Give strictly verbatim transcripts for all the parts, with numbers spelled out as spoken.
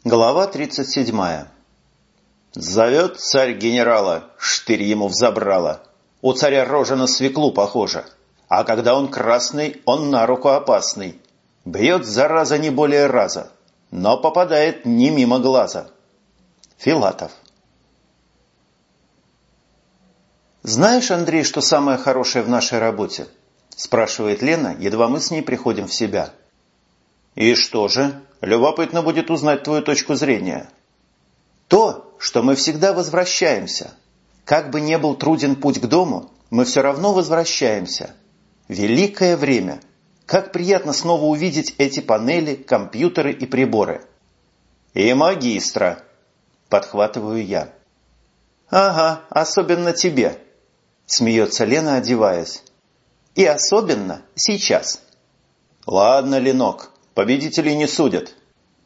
Глава тридцать седьмая. Зовет царь генерала, штырь ему взобрало. У царя рожа на свеклу похожа. А когда он красный, он на руку опасный. Бьет, зараза, не более раза, но попадает не мимо глаза. Филатов. «Знаешь, Андрей, что самое хорошее в нашей работе?» – спрашивает Лена, едва мы с ней приходим в себя. «И что же? Любопытно будет узнать твою точку зрения». «То, что мы всегда возвращаемся. Как бы ни был труден путь к дому, мы все равно возвращаемся. Великое время. Как приятно снова увидеть эти панели, компьютеры и приборы». «И магистра», – подхватываю я. «Ага, особенно тебе», – смеется Лена, одеваясь. «И особенно сейчас». «Ладно, Ленок, победителей не судят».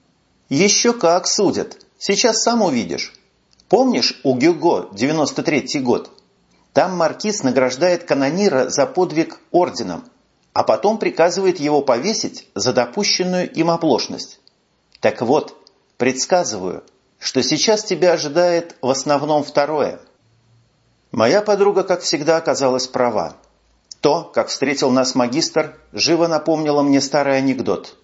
«Еще как судят. Сейчас сам увидишь. Помнишь у Гюго девяносто третий год? Там маркиз награждает канонира за подвиг орденом, а потом приказывает его повесить за допущенную им оплошность. Так вот, предсказываю, что сейчас тебя ожидает в основном второе». Моя подруга, как всегда, оказалась права. То, как встретил нас магистр, живо напомнило мне старый анекдот.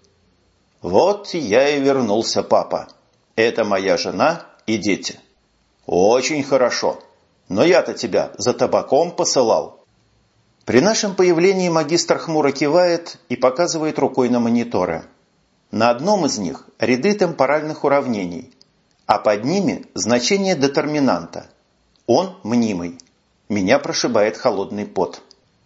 «Вот я и вернулся, папа. Это моя жена и дети». «Очень хорошо. Но я-то тебя за табаком посылал». При нашем появлении магистр хмуро кивает и показывает рукой на мониторы. На одном из них ряды темпоральных уравнений, а под ними значение детерминанта. Он мнимый. Меня прошибает холодный пот.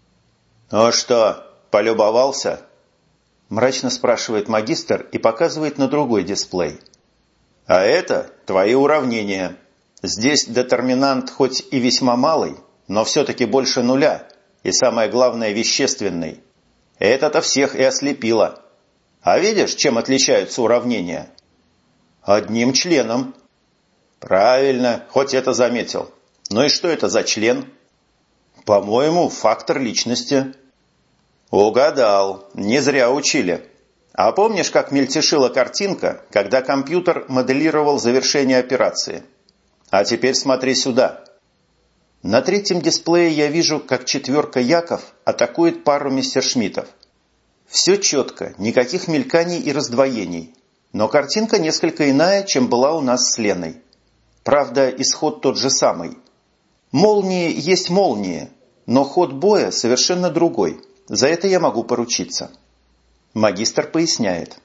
«Ну что, полюбовался?» Мрачно спрашивает магистр и показывает на другой дисплей. «А это твои уравнения. Здесь детерминант хоть и весьма малый, но все-таки больше нуля, и самое главное вещественный. Это-то всех и ослепило. А видишь, чем отличаются уравнения?» «Одним членом». «Правильно, хоть это заметил. Ну и что это за член?» «По-моему, фактор личности». «Угадал. Не зря учили. А помнишь, как мельтешила картинка, когда компьютер моделировал завершение операции? А теперь смотри сюда». На третьем дисплее я вижу, как четверка Яков атакует пару мессершмиттов. Все четко, никаких мельканий и раздвоений. Но картинка несколько иная, чем была у нас с Леной. Правда, исход тот же самый. Молнии есть молнии, но ход боя совершенно другой. За это я могу поручиться. Магистр поясняет.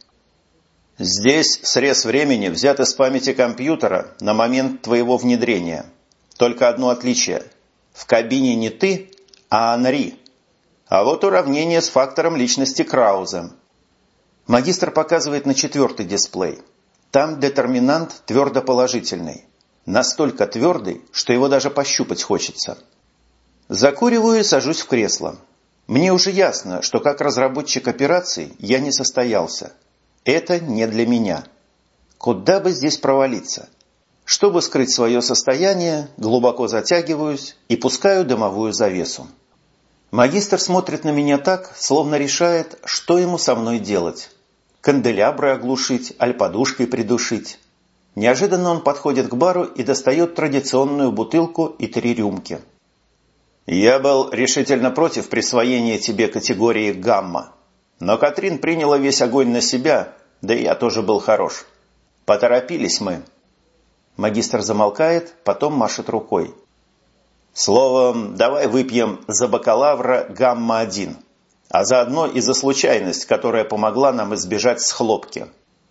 «Здесь срез времени взят из памяти компьютера на момент твоего внедрения. Только одно отличие. В кабине не ты, а Анри. А вот уравнение с фактором личности Крауза». Магистр показывает на четвертый дисплей. Там детерминант твердо положительный. Настолько твердый, что его даже пощупать хочется. Закуриваю и сажусь в кресло. Мне уже ясно, что как разработчик операций я не состоялся. Это не для меня. Куда бы здесь провалиться? Чтобы скрыть свое состояние, глубоко затягиваюсь и пускаю дымовую завесу. Магистр смотрит на меня так, словно решает, что ему со мной делать. Канделябры оглушить, аль подушкой придушить. Неожиданно он подходит к бару и достает традиционную бутылку и три рюмки. «Я был решительно против присвоения тебе категории «гамма». Но Катрин приняла весь огонь на себя, да и я тоже был хорош. Поторопились мы». Магистр замолкает, потом машет рукой. «Словом, давай выпьем за бакалавра гамма-один, а заодно и за случайность, которая помогла нам избежать схлопки».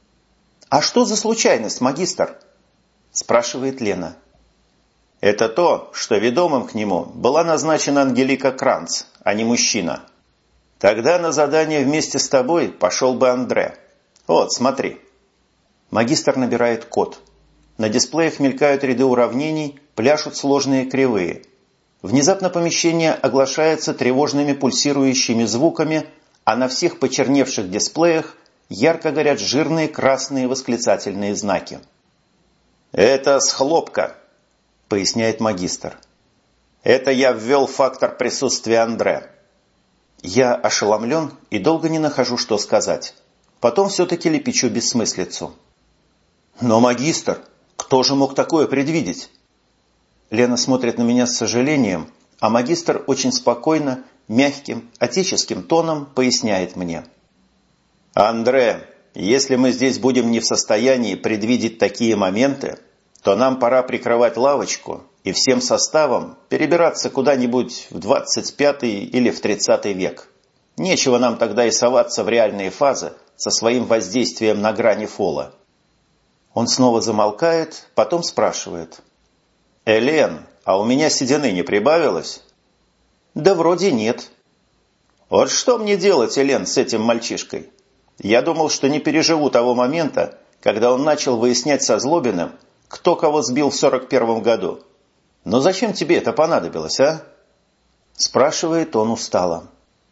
«А что за случайность, магистр?» – спрашивает Лена. «Это то, что ведомым к нему была назначена Ангелика Кранц, а не мужчина. Тогда на задание вместе с тобой пошел бы Андре. Вот, смотри». Магистр набирает код. На дисплеях мелькают ряды уравнений, пляшут сложные кривые. Внезапно помещение оглашается тревожными пульсирующими звуками, а на всех почерневших дисплеях ярко горят жирные красные восклицательные знаки. «Это схлопка», — поясняет магистр. «Это я ввел фактор присутствия Андре». Я ошеломлен и долго не нахожу, что сказать. Потом все-таки лепечу бессмыслицу. Но, магистр, кто же мог такое предвидеть? Лена смотрит на меня с сожалением, а магистр очень спокойно, мягким, отеческим тоном поясняет мне. Андре, если мы здесь будем не в состоянии предвидеть такие моменты, то нам пора прикрывать лавочку и всем составом перебираться куда-нибудь в двадцать пятый или в тридцатый век. Нечего нам тогда и соваться в реальные фазы со своим воздействием на грани фола. Он снова замолкает, потом спрашивает. «Элен, а у меня седины не прибавилось?» «Да вроде нет». «Вот что мне делать, Элен, с этим мальчишкой? Я думал, что не переживу того момента, когда он начал выяснять со Злобиным, кто кого сбил в сорок первом году. Но зачем тебе это понадобилось, а?» Спрашивает он устало.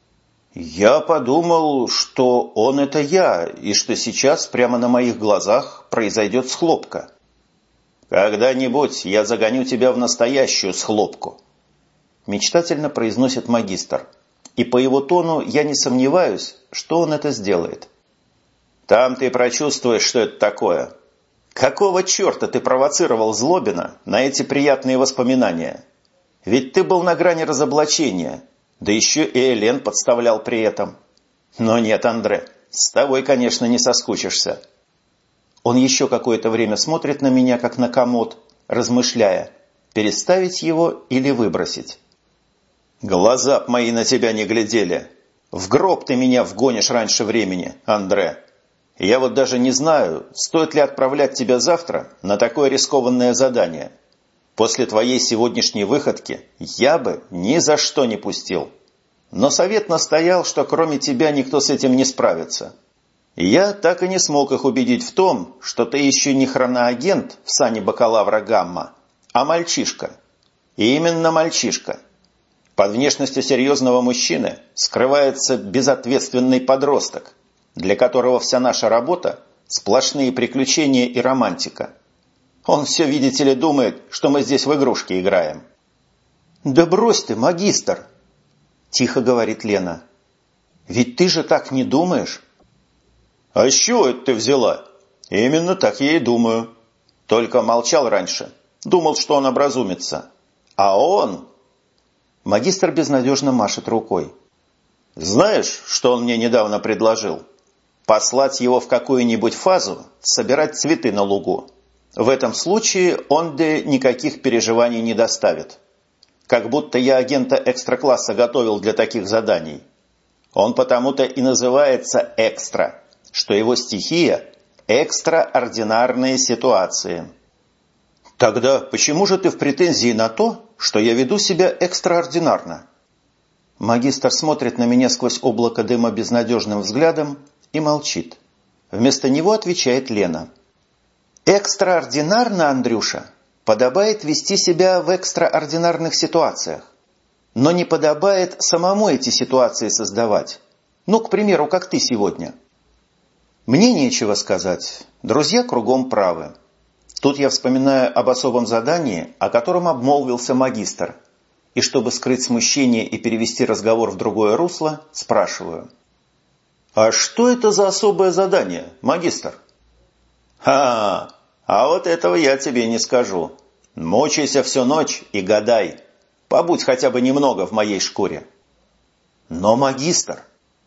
«Я подумал, что он – это я, и что сейчас прямо на моих глазах произойдет схлопка». «Когда-нибудь я загоню тебя в настоящую схлопку», – мечтательно произносит магистр. И по его тону я не сомневаюсь, что он это сделает. «Там ты прочувствуешь, что это такое. Какого черта ты провоцировал Злобина на эти приятные воспоминания? Ведь ты был на грани разоблачения». Да еще и Элен подставлял при этом. Но нет, Андре, с тобой, конечно, не соскучишься. Он еще какое-то время смотрит на меня, как на комод, размышляя, переставить его или выбросить. Глаза б мои на тебя не глядели. В гроб ты меня вгонишь раньше времени, Андре. Я вот даже не знаю, стоит ли отправлять тебя завтра на такое рискованное задание. После твоей сегодняшней выходки я бы ни за что не пустил. Но совет настоял, что кроме тебя никто с этим не справится. И я так и не смог их убедить в том, что ты еще не хроноагент в сане бакалавра Гамма, а мальчишка. И именно мальчишка. Под внешностью серьезного мужчины скрывается безответственный подросток, для которого вся наша работа – сплошные приключения и романтика. Он все, видите ли, думает, что мы здесь в игрушки играем. «Да брось ты, магистр!» – тихо говорит Лена. «Ведь ты же так не думаешь?» «А с чего это ты взяла? Именно так я и думаю. Только молчал раньше. Думал, что он образумится. А он...» Магистр безнадежно машет рукой. «Знаешь, что он мне недавно предложил? Послать его в какую-нибудь фазу, собирать цветы на лугу. В этом случае он де никаких переживаний не доставит. Как будто я агента экстра-класса готовил для таких заданий. Он потому-то и называется «экстра», что его стихия – экстраординарные ситуации. Тогда почему же ты в претензии на то, что я веду себя экстраординарно? Магистр смотрит на меня сквозь облако дыма безнадежным взглядом и молчит. Вместо него отвечает Лена. Экстраординарно, Андрюша, подобает вести себя в экстраординарных ситуациях. Но не подобает самому эти ситуации создавать. Ну, к примеру, как ты сегодня. Мне нечего сказать. Друзья кругом правы. Тут я вспоминаю об особом задании, о котором обмолвился магистр. И чтобы скрыть смущение и перевести разговор в другое русло, спрашиваю. «А что это за особое задание, магистр?» «Ха-ха! А вот этого я тебе не скажу. Мучайся всю ночь и гадай. Побудь хотя бы немного в моей шкуре». «Но, магистр...»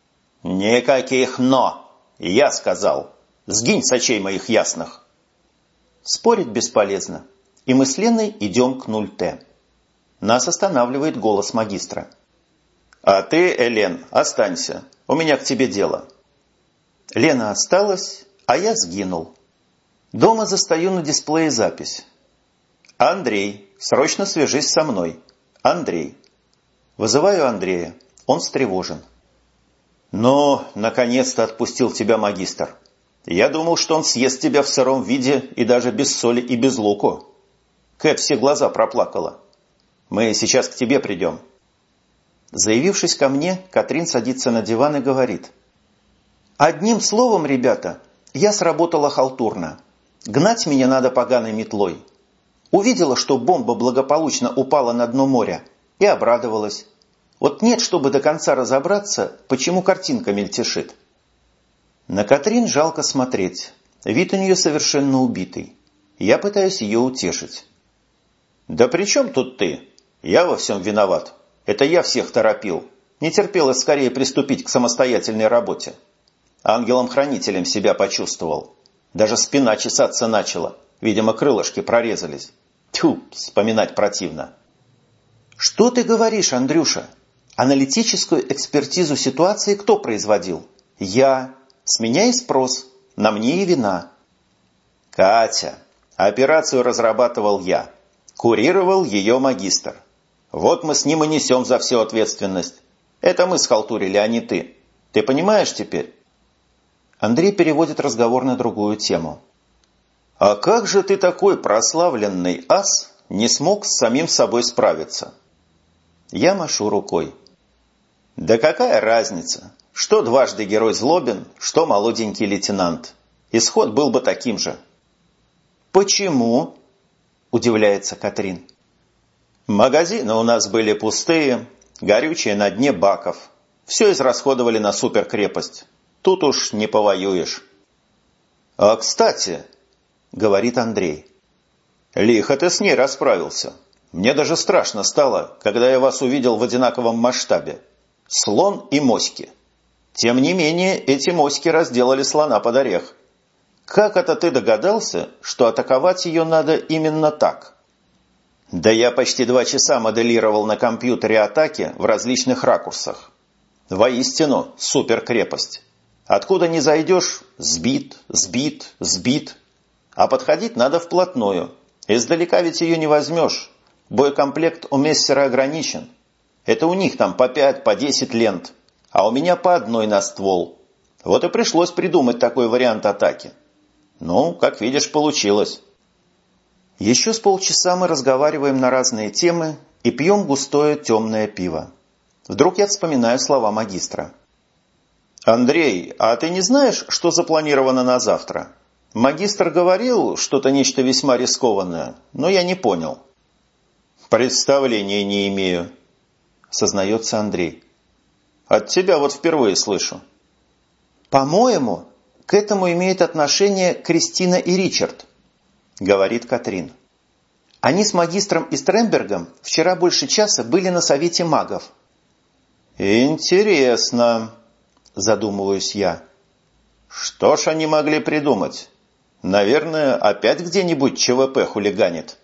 «Никаких «но». Я сказал. Сгинь с очей моих ясных». Спорить бесполезно, и мы с Леной идем к нуль Т. Нас останавливает голос магистра. «А ты, Элен, останься. У меня к тебе дело». Лена осталась, а я сгинул. Дома застаю на дисплее запись. «Андрей, срочно свяжись со мной. Андрей». Вызываю Андрея. Он встревожен. «Ну, наконец-то отпустил тебя магистр. Я думал, что он съест тебя в сыром виде и даже без соли и без луку. Кэт все глаза проплакала. Мы сейчас к тебе придем». Заявившись ко мне, Катрин садится на диван и говорит. «Одним словом, ребята, я сработала халтурно. Гнать меня надо поганой метлой. Увидела, что бомба благополучно упала на дно моря, и обрадовалась. Вот нет, чтобы до конца разобраться, почему картинка мельтешит». На Катрин жалко смотреть. Вид у нее совершенно убитый. Я пытаюсь ее утешить. «Да при чем тут ты? Я во всем виноват. Это я всех торопил. Не терпелось скорее приступить к самостоятельной работе. Ангелом-хранителем себя почувствовал. Даже спина чесаться начала. Видимо, крылышки прорезались. Тьфу, вспоминать противно». «Что ты говоришь, Андрюша? Аналитическую экспертизу ситуации кто производил? Я. С меня и спрос. На мне и вина». «Катя, операцию разрабатывал я. Курировал ее магистр. Вот мы с ним и несем за всю ответственность. Это мы схалтурили, а не ты. Ты понимаешь теперь?» Андрей переводит разговор на другую тему. «А как же ты, такой прославленный ас, не смог с самим собой справиться?» Я машу рукой. «Да какая разница? Что дважды герой Злобин, что молоденький лейтенант. Исход был бы таким же». «Почему?» – удивляется Катрин. «Магазины у нас были пустые, горючее на дне баков. Все израсходовали на суперкрепость. Тут уж не повоюешь». «А кстати», – говорит Андрей, – «лихо ты с ней расправился. Мне даже страшно стало, когда я вас увидел в одинаковом масштабе. Слон и моськи. Тем не менее, эти моськи разделали слона под орех. Как это ты догадался, что атаковать ее надо именно так?» «Да я почти два часа моделировал на компьютере атаки в различных ракурсах. Воистину, суперкрепость. Откуда ни зайдешь – сбит, сбит, сбит. А подходить надо вплотную. Издалека ведь ее не возьмешь. Боекомплект у мессера ограничен. Это у них там по пять, по десять лент, а у меня по одной на ствол. Вот и пришлось придумать такой вариант атаки. Ну, как видишь, получилось». Еще с полчаса мы разговариваем на разные темы и пьем густое темное пиво. Вдруг я вспоминаю слова магистра. «Андрей, а ты не знаешь, что запланировано на завтра? Магистр говорил что-то нечто весьма рискованное, но я не понял». «Представления не имею», – сознается Андрей. «От тебя вот впервые слышу». «По-моему, к этому имеют отношение Кристина и Ричард», – говорит Катрин. «Они с магистром и Стрембергом вчера больше часа были на совете магов». «Интересно», – задумываюсь я. «Что ж они могли придумать? Наверное, опять где-нибудь ЧВП хулиганит».